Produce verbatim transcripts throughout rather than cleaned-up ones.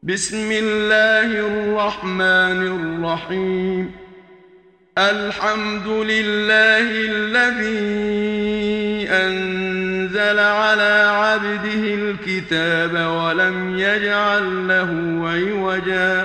بسم الله الرحمن الرحيم. الحمد لله الذي أنزل على عبده الكتاب ولم يجعل له عوجا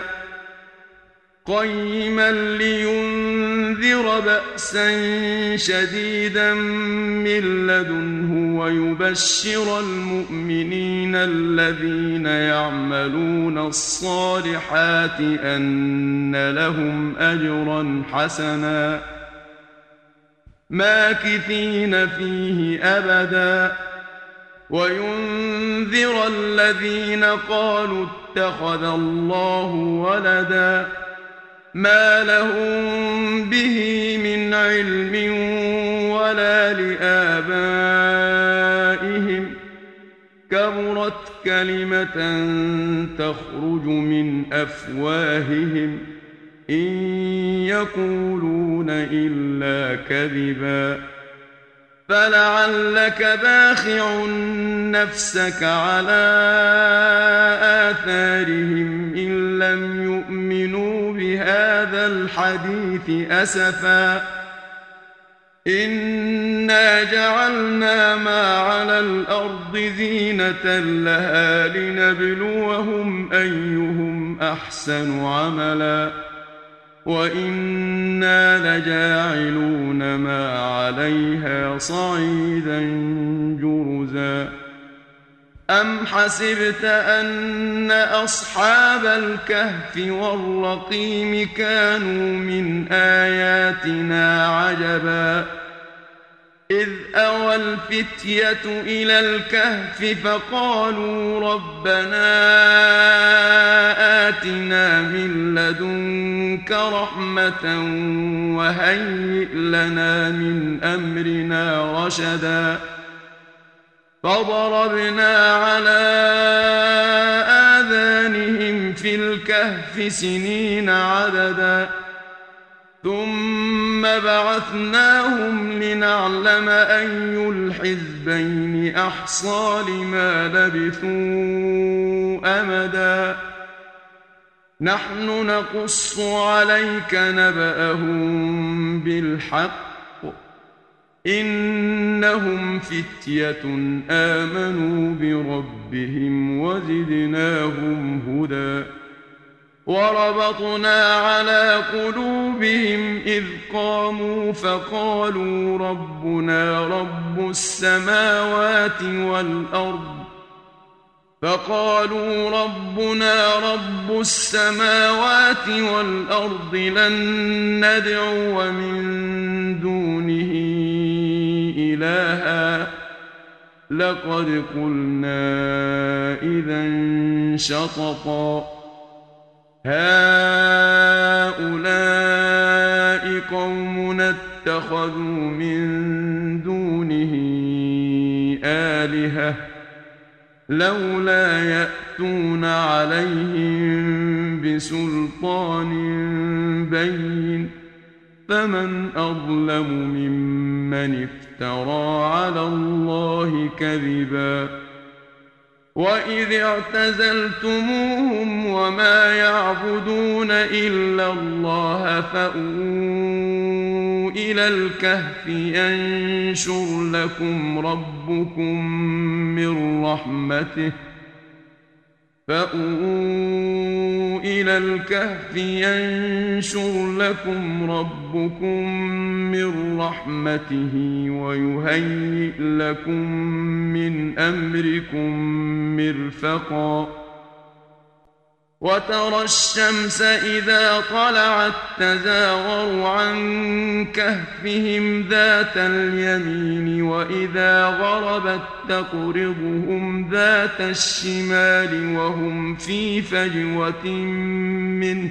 قيما لينذر بأسا شديدا من لدنه ويبشر المؤمنين الذين يعملون الصالحات أن لهم أجرا حسنا ماكثين فيه أبدا وينذر الذين قالوا اتخذ الله ولدا ما لهم به من علم ولا لآبائهم كبرت كلمة تخرج من أفواههم إن يقولون إلا كذبا فلعلك باخع نفسك على آثارهم إن لم يؤمنوا بهذا الحديث أسفا إنا جعلنا ما على الأرض زينة لها لنبلوهم أيهم أحسن عملا وإنا لجاعلون ما عليها صعيدا جرزا أم حسبت أن أصحاب الكهف والرقيم كانوا من آياتنا عجبا إذ أوى الفتية إلى الكهف فقالوا ربنا آتنا من لدنك رحمة وهيئ لنا من أمرنا رشدا فضربنا على آذانهم في الكهف سنين عددا ثم بعثناهم لنعلم أي الحزبين أحصى لما لبثوا أمدا نحن نقص عليك نبأهم بالحق إنهم فتية آمنوا بربهم وزدناهم هدى وربطنا على قلوبهم إذ قاموا فقالوا ربنا رب السماوات والأرض فقالوا ربنا رب السماوات والأرض لن ندعو من دونه إلها لقد قلنا إذا شططا هؤلاء قومنا اتخذوا من دونه آلهة لولا يأتون عليهم بسلطان بين فمن أظلم ممن افترى على الله كذبا وإذ اعتزلتموهم وما يعبدون إلا الله فأووا إلى الكهف ينشر لكم ربكم من رحمته فأووا إلى الكهف ينشر لكم ربكم من رحمته ويهيئ لكم من أمركم مرفقا وترى الشمس إذا طلعت تزاور عن كهفهم ذات اليمين وإذا غربت تقرضهم ذات الشمال وهم في فجوة منه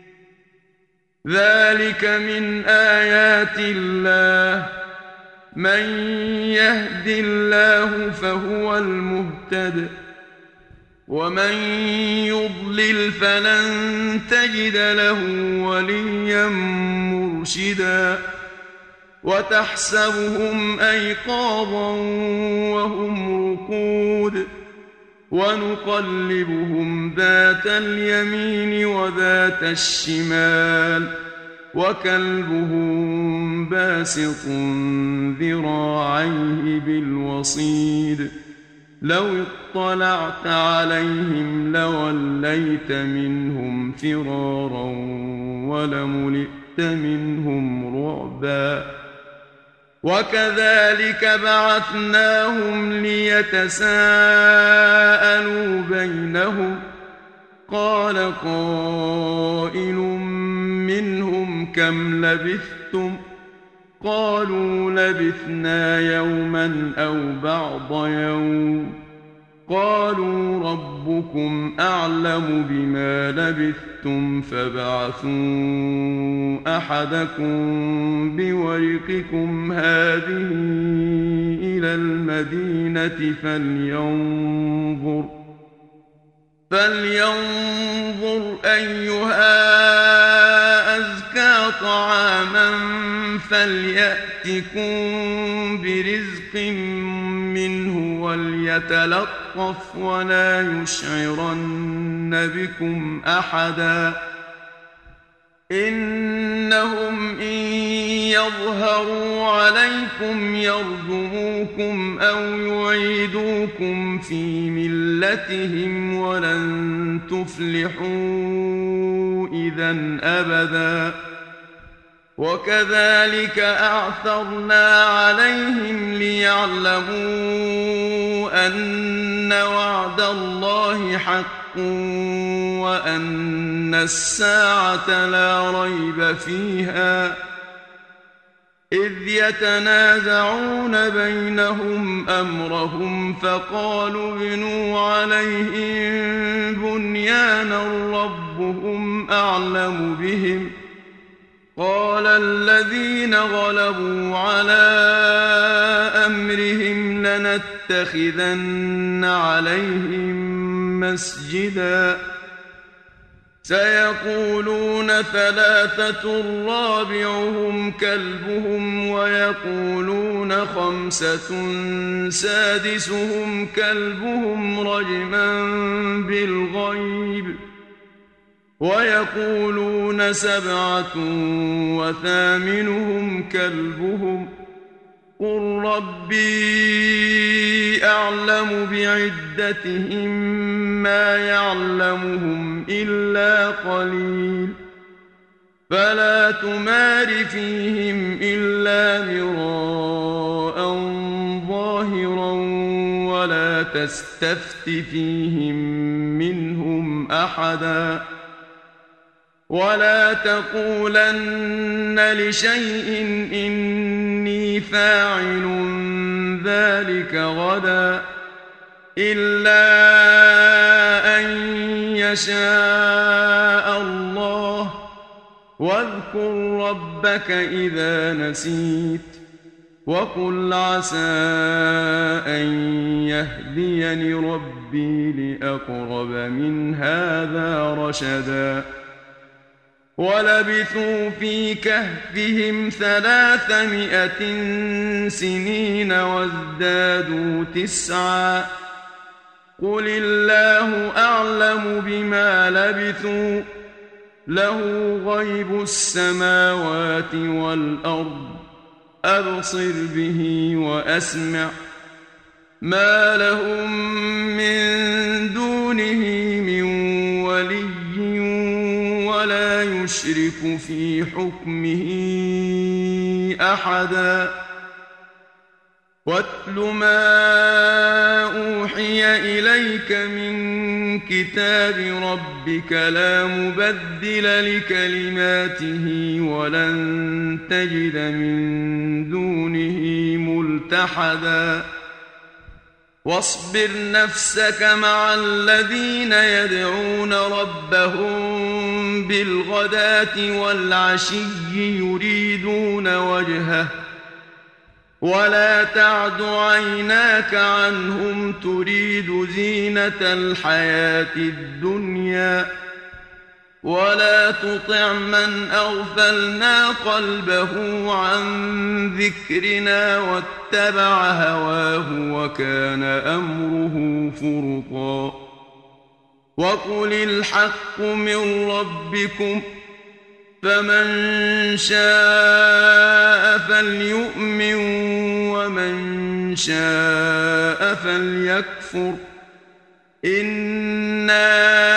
ذلك من آيات الله من يهد الله فهو المهتد ومن يضلل فلن تجد له وليا مرشدا وتحسبهم أيقاظا وهم رقود ونقلبهم ذات اليمين وذات الشمال وكلبهم باسط ذراعيه بالوصيد لو اطلعت عليهم لوليت منهم فرارا ولملئت منهم رعبا وكذلك بعثناهم ليتساءلوا بينهم قال قائل منهم كم لبثتم قالوا لبثنا يوما أو بعض يوم قالوا ربكم أعلم بما لبثتم فابعثوا أحدكم بورقكم هذه إلى المدينة فلينظر فلينظر أيها أزكى طعاما فليأتكم برزق منه وليتلطف ولا يشعرن بكم أحدا إنهم إن يظهروا عليكم يرجموكم أو يعيدوكم في ملتهم ولن تفلحوا إذن أبدا وكذلك أعثرنا عليهم ليعلموا أن وعد الله حق وأن الساعة لا ريب فيها إذ يتنازعون بينهم أمرهم فقالوا ابنوا عليهم بنيانا ربهم أعلم بهم قال الذين غلبوا على أمرهم لنتخذن عليهم مسجدا سيقولون ثلاثة رابعهم كلبهم ويقولون خمسة سادسهم كلبهم رجما بالغيب ويقولون سبعة وثامنهم كلبهم قل ربي أعلم بعدتهم ما يعلمهم إلا قليل فلا تمار فيهم إلا مراء ظاهرا ولا تستفت فيهم منهم أحدا ولا تقولن لشيء إني فاعل ذلك غدا إلا أن يشاء الله واذكر ربك إذا نسيت وقل عسى أن يهديني ربي لأقرب من هذا رشدا ولبثوا في كهفهم ثلاثمائة سنين وازدادوا تسعا قل الله أعلم بما لبثوا له غيب السماوات والأرض أبصر به وأسمع ما لهم من دونه من ولي ولا يشرك في حكمه أحدا واتل ما أوحي إليك من كتاب ربك لا مبدل لكلماته ولن تجد من دونه ملتحدا واصبر نفسك مع الذين يدعون ربهم بالغداة والعشي يريدون وجهه ولا تعد عيناك عنهم تريد زينة الحياة الدنيا ولا تطع من أغفلنا قلبه عن ذكرنا واتبع هواه وكان أمره فرطا وقل الحق من ربكم فمن شاء فليؤمن ومن شاء فليكفر إنا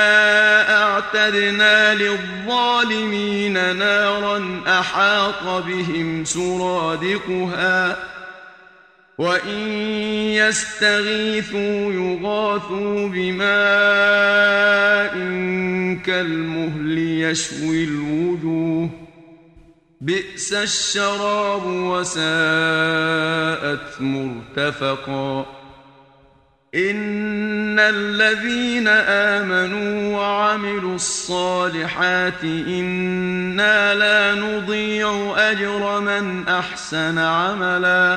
أعتدنا للظالمين نارا أحاط بهم سرادقها وإن يستغيثوا يغاثوا بماء كالمهل يشوي الوجوه بئس الشراب وساءت مرتفقا إن الذين آمنوا وعملوا الصالحات إنا لا نضيع أجر من أحسن عملا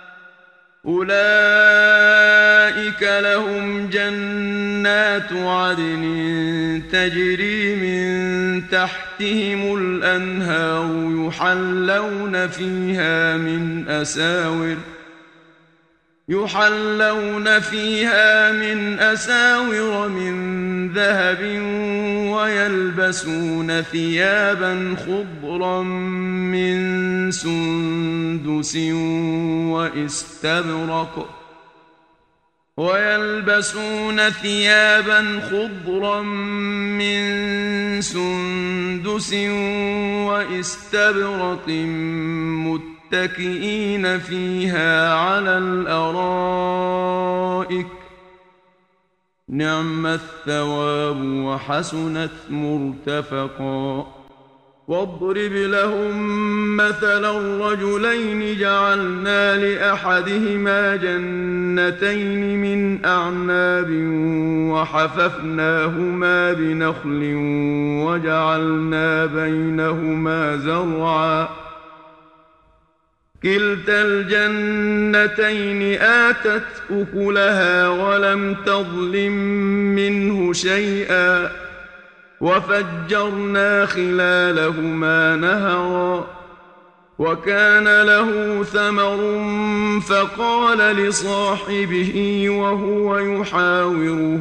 أولئك لهم جنات عدن تجري من تحتهم الأنهار يحلون فيها من أساور يحلون فيها من أساور من ذهب ويلبسون ثيابا خضرا من سندس واستبرق ويلبسون ثيابا خضرا من سندس واستبرق متكئين فيها على الأرائك نعم الثواب وحسنت مرتفقا واضرب لهم مثلا الرجلين جعلنا لأحدهما جنتين من أعناب وحففناهما بنخل وجعلنا بينهما زرعا كلتا الجنتين آتت أكلها ولم تظلم منه شيئا وفجرنا خلالهما نهرا وكان له ثمر فقال لصاحبه وهو يحاوره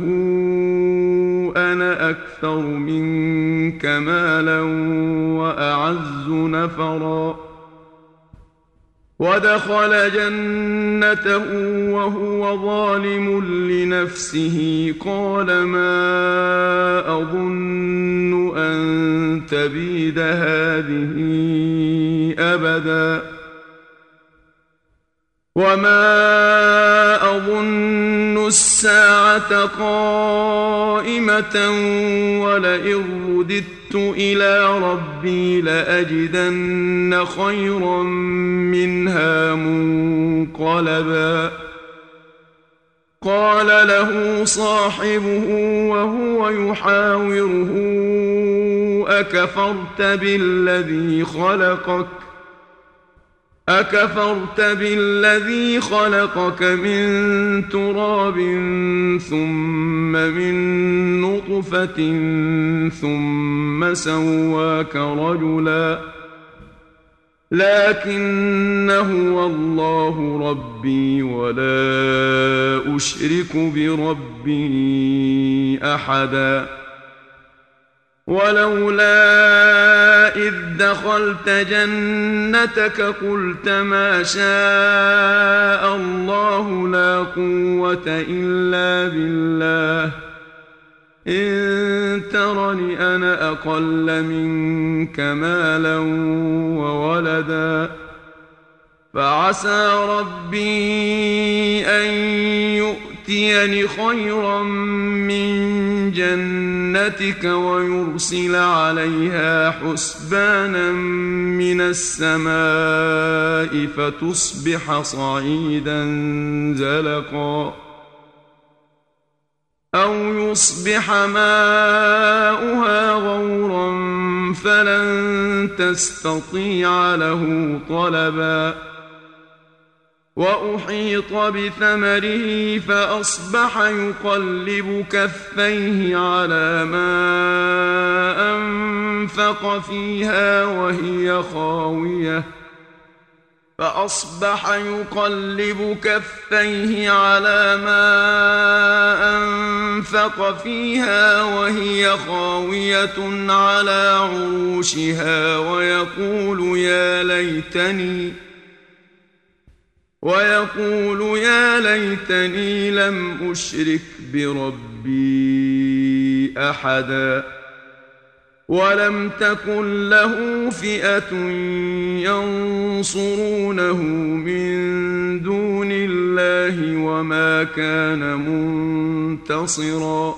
أنا أكثر منك مالا وأعز نفرا ودخل جنته وهو ظالم لنفسه قال ما أظن أن تبيد هذه أبدا وما أظن الساعة قائمة ولئن رددت إلى ربي لأجدن خيرا منها منقلبا قال له صاحبه وهو يحاوره أكفرت بالذي خلقك أكفرت بالذي خلقك من تراب ثم من نطفة ثم سواك رجلا لكن هو الله ربي ولا أشرك بربي أحدا ولولا إذ دخلت جنتك قلت ما شاء الله لا قوة إلا بالله إن ترني أنا أقل منك مالا وولدا فعسى ربي أن يؤتيني خيرا من جنتك ويرسل عليها حسبانا من السماء فتصبح صعيدا زلقا أو يصبح ماؤها غورا فلن تستطيع له طلبا وأحيط بثمره فأصبح يقلب كفيه على ما أنفق أنفق فيها وهي خاوية فأصبح يقلب كفيه على ما أنفق فيها وهي خاوية على عروشها ويقول يا ليتني ويقول يا ليتني لم أشرك بربي أحدا ولم تكن له فئة ينصرونه من دون الله وما كان منتصرا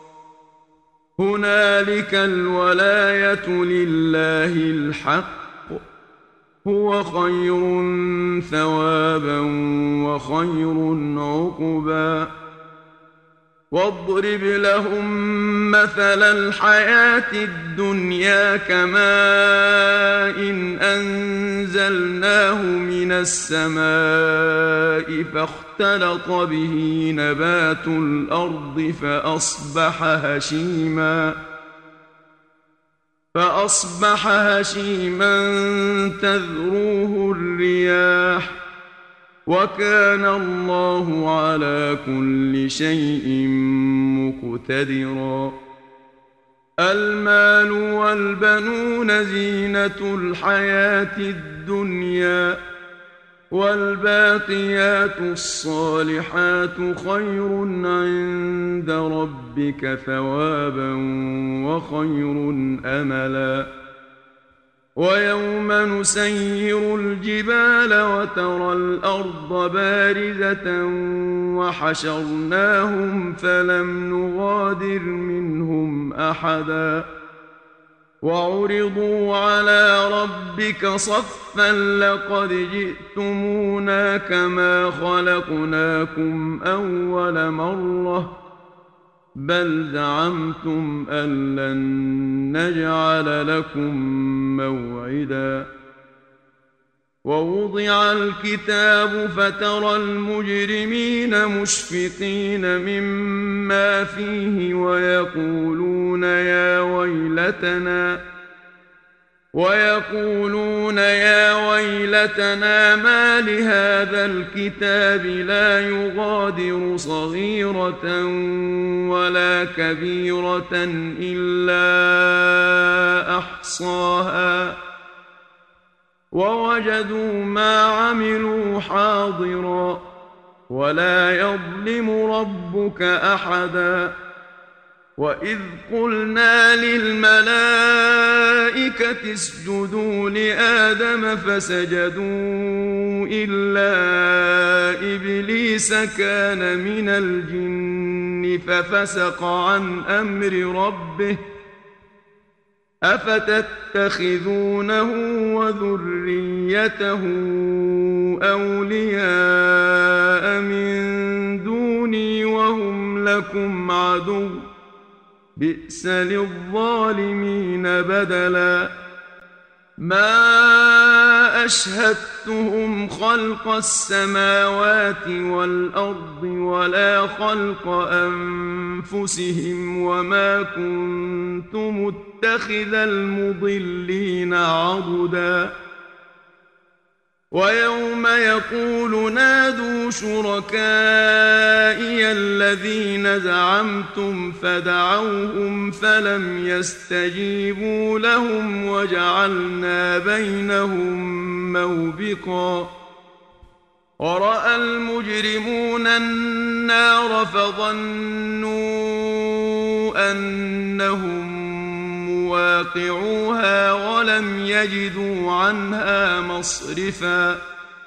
هنالك الولاية لله الحق هو خير ثوابا وخير عقبا واضرب لهم مثل الحياة الدنيا كماء إن أنزلناه من السماء فاختلط به نبات الأرض فأصبح هشيما فأصبح هشيما تذروه الرياح وكان الله على كل شيء مقتدرا المال والبنون زينة الحياة الدنيا والباقيات الصالحات خير عند ربك ثوابا وخير أملا ويوم نسير الجبال وترى الأرض بارزة وحشرناهم فلم نغادر منهم أحدا وعرضوا على ربك صفا لقد جئتمونا كما خلقناكم أول مرة بل زعمتم أن لن نجعل لكم موعدا ووضع الكتاب فترى المجرمين مشفقين مما فيه ويقولون يا ويلتنا ويقولون يا ويلتنا ما لهذا الكتاب لا يغادر صغيرة ولا كبيرة إلا أحصاها ووجدوا ما عملوا حاضرا ولا يظلم ربك أحدا وإذ قلنا للملائكة اسجدوا لآدم فسجدوا إلا إبليس كان من الجن ففسق عن أمر ربه أفتتخذونه وذريته أولياء من دوني وهم لكم عدو بئس للظالمين بدلا ما أشهدتهم خلق السماوات والأرض ولا خلق أنفسهم وما كنت متخذ المضلين عضدا ويوم يقول نادوا شركائي الذين زعمتم فدعوهم فلم يستجيبوا لهم وجعلنا بينهم موبقا ورأى المجرمون النار فظنوا أنهم مواقعوها ولم يجدوا عنها مصرفا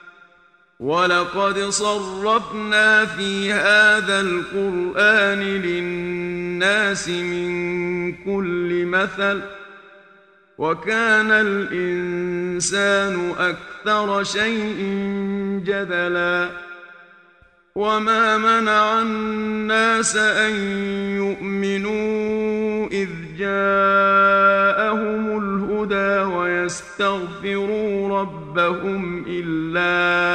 ولقد صرفنا في هذا القرآن للناس من كل مثل وكان الإنسان أكثر شيء جدلا وما منع الناس أن يؤمنوا إذ جاءهم الهدى ويستغفروا ربهم إلا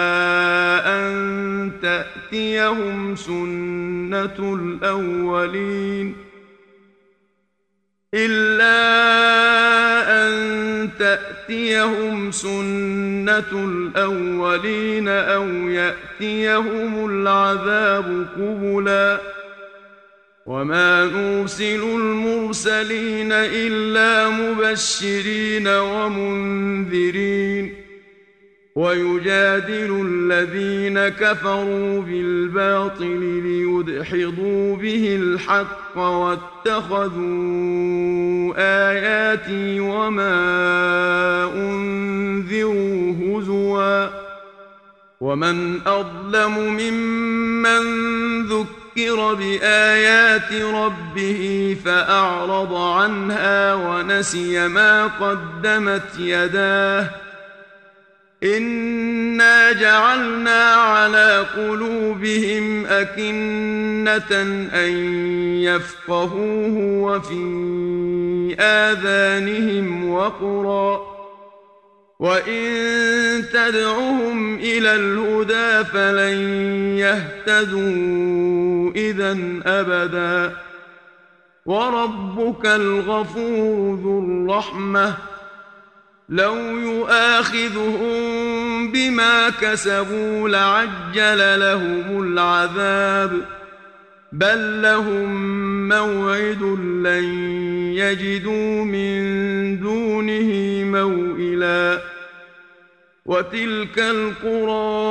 أن تأتيهم سنة الأولين إلا سنة الأولين أو يأتيهم العذاب قبلا وما نرسل المرسلين إلا مبشرين ومنذرين ويجادل الذين كفروا بالباطل ليدحضوا به الحق واتخذوا آياتي وما أنذروا هزوا ومن أظلم ممن ذكر بآيات ربه فأعرض عنها ونسي ما قدمت يداه إنا جعلنا على قلوبهم أكنة أن يفقهوه وفي آذانهم وقرا وإن تدعهم إلى الهدى فلن يهتدوا إذن أبدا وربك الغفور ذو الرحمة لو يؤاخذهم بما كسبوا لعجل لهم العذاب بل لهم موعد لن يجدوا من دونه موئلا وتلك القرى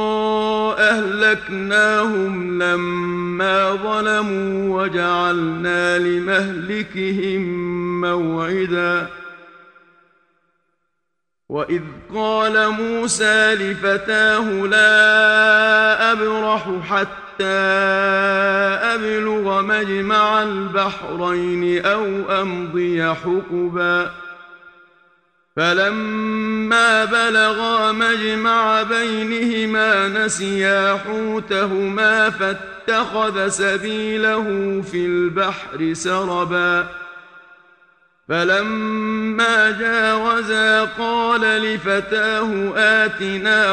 أهلكناهم لما ظلموا وجعلنا لمهلكهم موعدا وإذ قال موسى لفتاه لا أبرح حتى أبلغ مجمع البحرين أو أمضي حقبا فلما بلغا مجمع بينهما نسيا حوتهما فاتخذ سبيله في البحر سربا فلما جاوزا قال لفتاه آتنا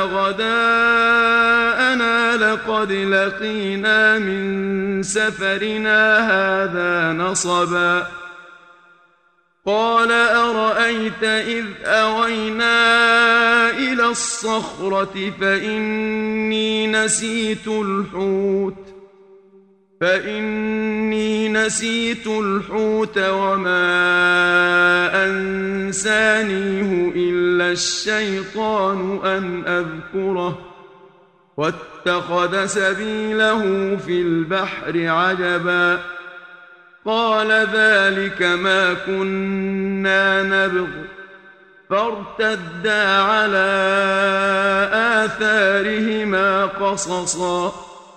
غداءنا لقد لقينا من سفرنا هذا نصبا قال أرأيت إذ أوينا إلى الصخرة فإني نسيت الحوت فإني نسيت الحوت وما أنسانيه إلا الشيطان أن أذكره واتخذ سبيله في البحر عجبا قال ذلك ما كنا نبغ فارتدا على آثارهما قصصا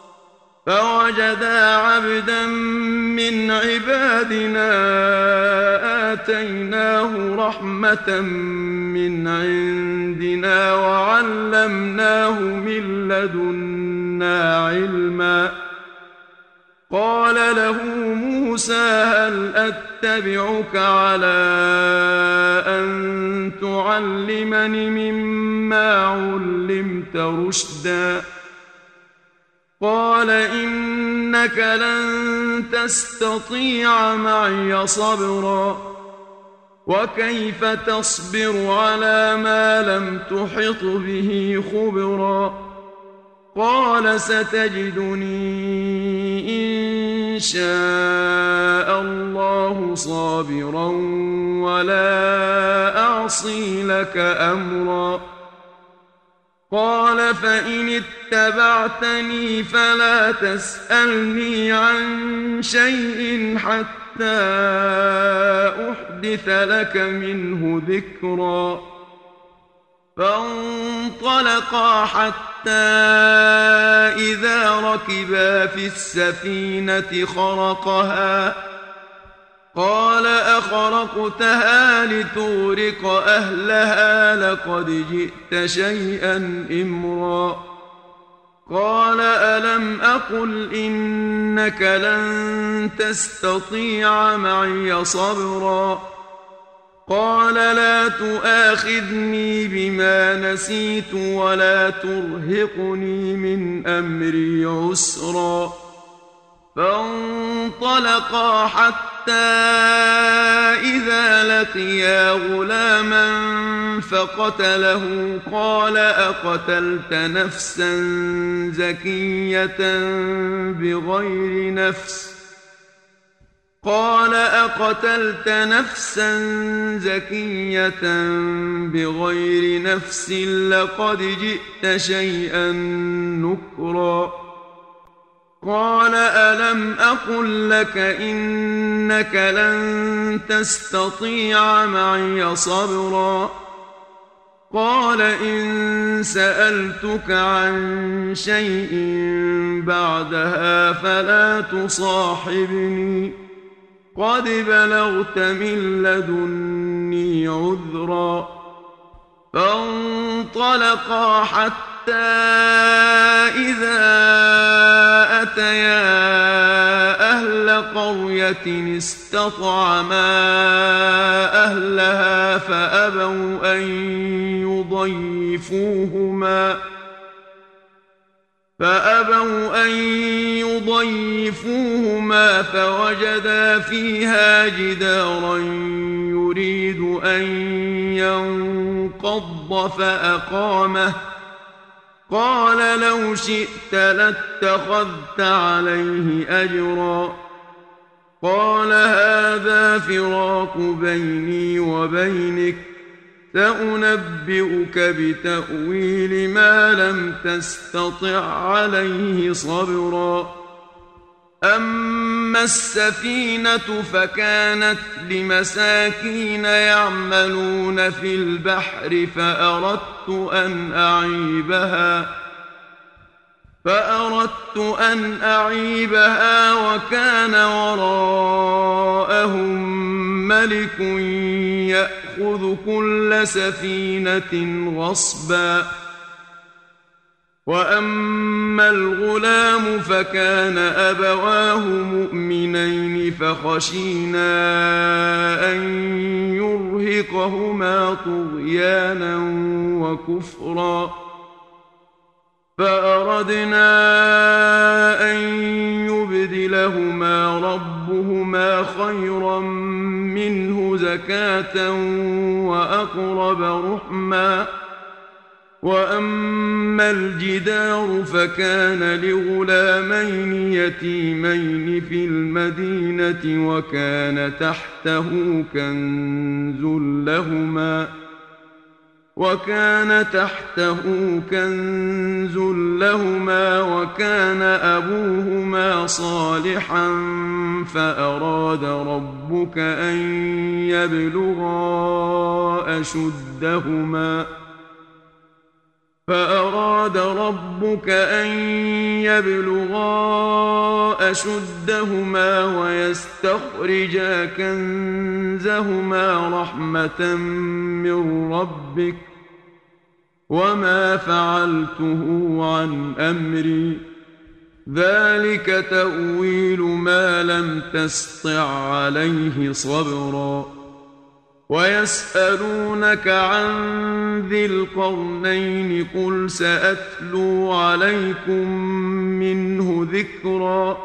فوجدا عبدا من عبادنا آتيناه رحمة من عندنا وعلمناه من لدنا علما قال له موسى هل أتبعك على أن تعلمني مما علمت رشدا قال إنك لن تستطيع معي صبرا وكيف تصبر على ما لم تحط به خبرا قال ستجدني إن شاء الله صابرا ولا أعصي لك أمرا قال فإن اتبعتني فلا تسألني عن شيء حتى أحدث لك منه ذكرا فانطلقا حتى إذا ركبا في السفينة خرقها قال أخرقتها لتغرق أهلها لقد جئت شيئا إمرا قال ألم أقل إنك لن تستطيع معي صبرا قال لا تؤاخذني بما نسيت ولا ترهقني من أمري عسرا فانطلقا حتى إذا لقيا غلاما فقتله قال أقتلت نفسا زكية بغير نفس قال أقتلت نفسا زكية بغير نفس لقد جئت شيئا نكرا قال ألم أقل لك إنك لن تستطيع معي صبرا قال إن سألتك عن شيء بعدها فلا تصاحبني قد بلغت من لدني عذرا فانطلقا حتى إذا أتيا أهل قرية استطعما أهلها فأبوا أن يضيفوهما فأبوا أن يضيفوهما فوجدا فيها جدارا يريد أن ينقض فأقامه قال لو شئت لاتخذت عليه أجرا قال هذا فراق بيني وبينك سأنبئك بتأويل ما لم تستطع عليه صبرا أما السفينة فكانت لمساكين يعملون في البحر فأردت أن أعيبها فأردت أن أعيبها وكان وراءهم ملك يأخذ كل سفينة غصبا وأما الغلام فكان أبواه مؤمنين فخشينا أن يرهقهما طغيانا وكفرا فأردنا أن يبدلهما ربهما خيرا منه زكاة وأقرب رحما وأما الجدار فكان لغلامين يتيمين في المدينة وكان تحته كنز لهما وكان تحته كنز لهما وكان أبوهما صالحا فأراد ربك أن يبلغا أشدهما فأراد ربك أن يبلغا أشدهما ويستخرجا كنزهما رحمة من ربك وما فعلته عن أمري ذلك تأويل ما لم تسطع عليه صبرا ويسألونك عن ذي القرنين قل سأتلو عليكم منه ذكرا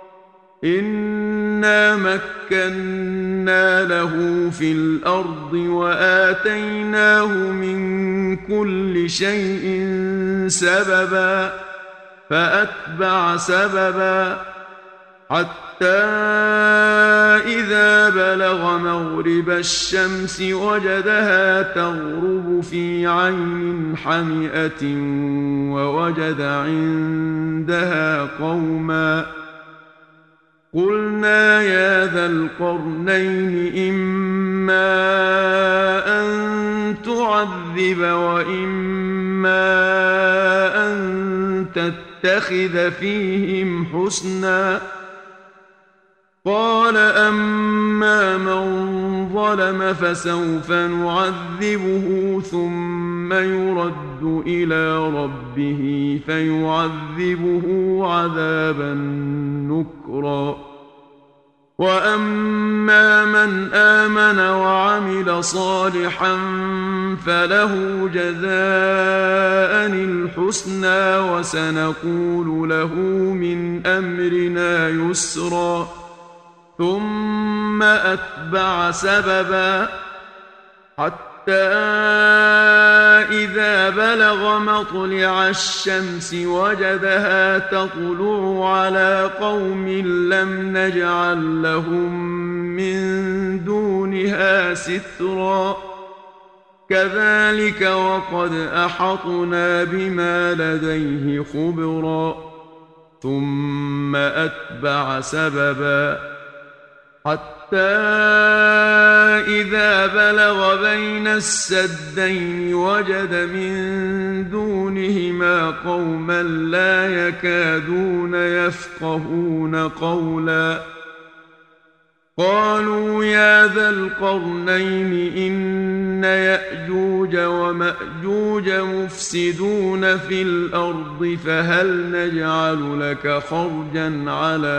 إنا مكنا له في الأرض وآتيناه من كل شيء سببا فأتبع سببا حتى إذا بلغ مغرب الشمس وجدها تغرب في عين حمئة ووجد عندها قوما قلنا يا ذا القرنين إما أن تعذب وإما أن تتخذ فيهم حسنا قال أما من ظلم فسوف نعذبه ثم يرد إلى ربه فيعذبه عذابا نكرا وأما من آمن وعمل صالحا فله جزاء الحسنى وسنقول له من أمرنا يسرا ثم أتبع سببا حتى إذا بلغ مطلع الشمس وجدها تطلع على قوم لم نجعل لهم من دونها سترا كذلك وقد أحطنا بما لديه خبرا ثم أتبع سببا حتى إذا بلغ بين السدين وجد من دونهما قوما لا يكادون يفقهون قولا قالوا يا ذا القرنين إن يأجوج ومأجوج مفسدون في الأرض فهل نجعل لك خرجا على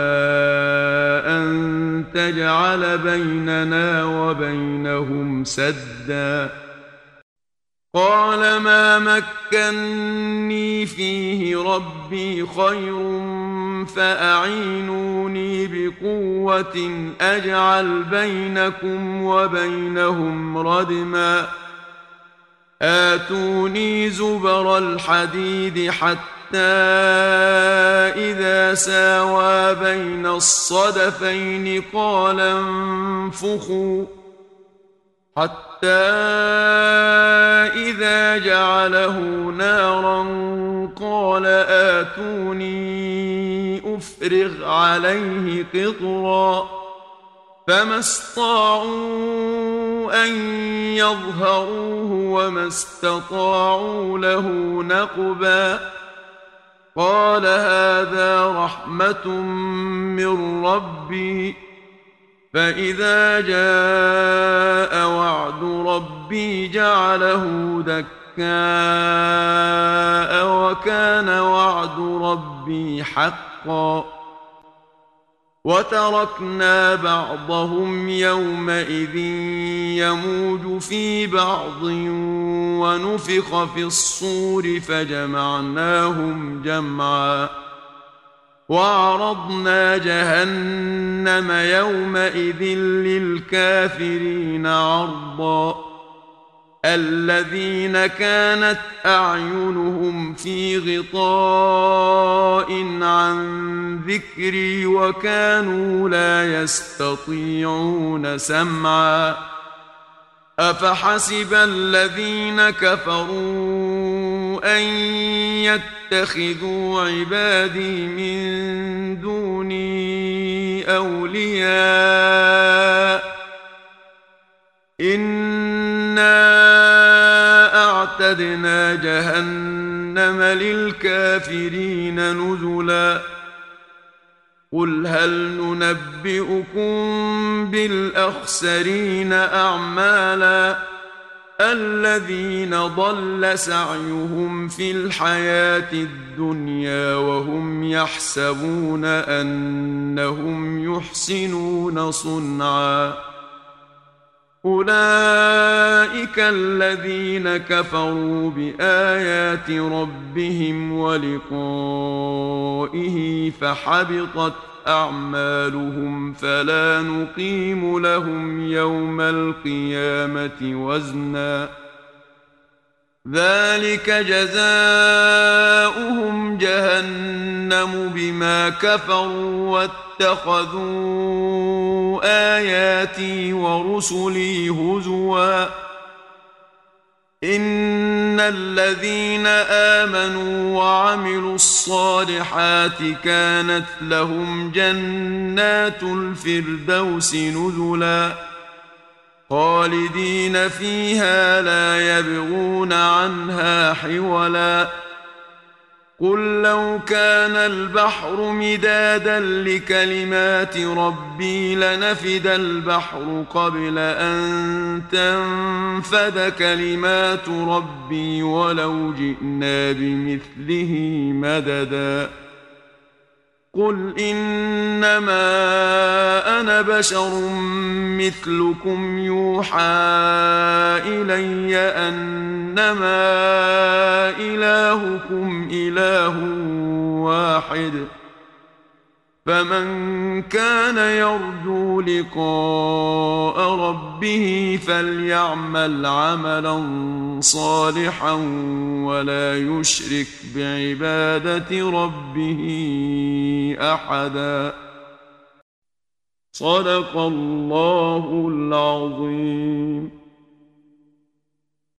أن تجعل بيننا وبينهم سدا قال ما مكني فيه ربي خير فأعينوني بقوة أجعل بينكم وبينهم ردما آتوني زبر الحديد حتى إذا ساوى بين الصدفين قال انفخوا حتى إذا جعله نارا قال آتوني أفرغ عليه قطرا فما استطاعوا أن يظهروه وما استطاعوا له نقبا قال هذا رحمة من ربي فإذا جاء وعد ربي جعله دكاء وكان وعد ربي حقا وتركنا بعضهم يومئذ يموج في بعض ونفخ في الصور فجمعناهم جمعا وعرضنا جهنم يومئذ للكافرين عرضا الذين كانت أعينهم في غطاء عن ذكري وكانوا لا يستطيعون سمعا أفحسب الذين كفروا أن يتخذوا عبادي من دوني أولياء إنا أعتدنا جهنم للكافرين نزلا قل هل ننبئكم بالأخسرين أعمالا الذين ضل سعيهم في الحياة الدنيا وهم يحسبون أنهم يحسنون صنعا أولئك الذين كفروا بآيات ربهم ولقائه فحبطت أعمالهم فلا نقيم لهم يوم القيامة وزنا ذلك جزاؤهم جهنم بما كفروا واتخذوا آياتي ورسلي هزوا إن الذين آمنوا وعملوا الصالحات كانت لهم جنات الفردوس نزلا خالدين فيها لا يبغون عنها حولا قل لو كان البحر مدادا لكلمات ربي لنفد البحر قبل أن تنفد كلمات ربي ولو جئنا بمثله مددا قل إنما أنا بشر مثلكم يوحى إلي أنما إلهكم إله واحد فمن كان يرجو لقاء ربه فليعمل عملا صالحا ولا يشرك بعبادة ربه أحدا. صدق الله العظيم.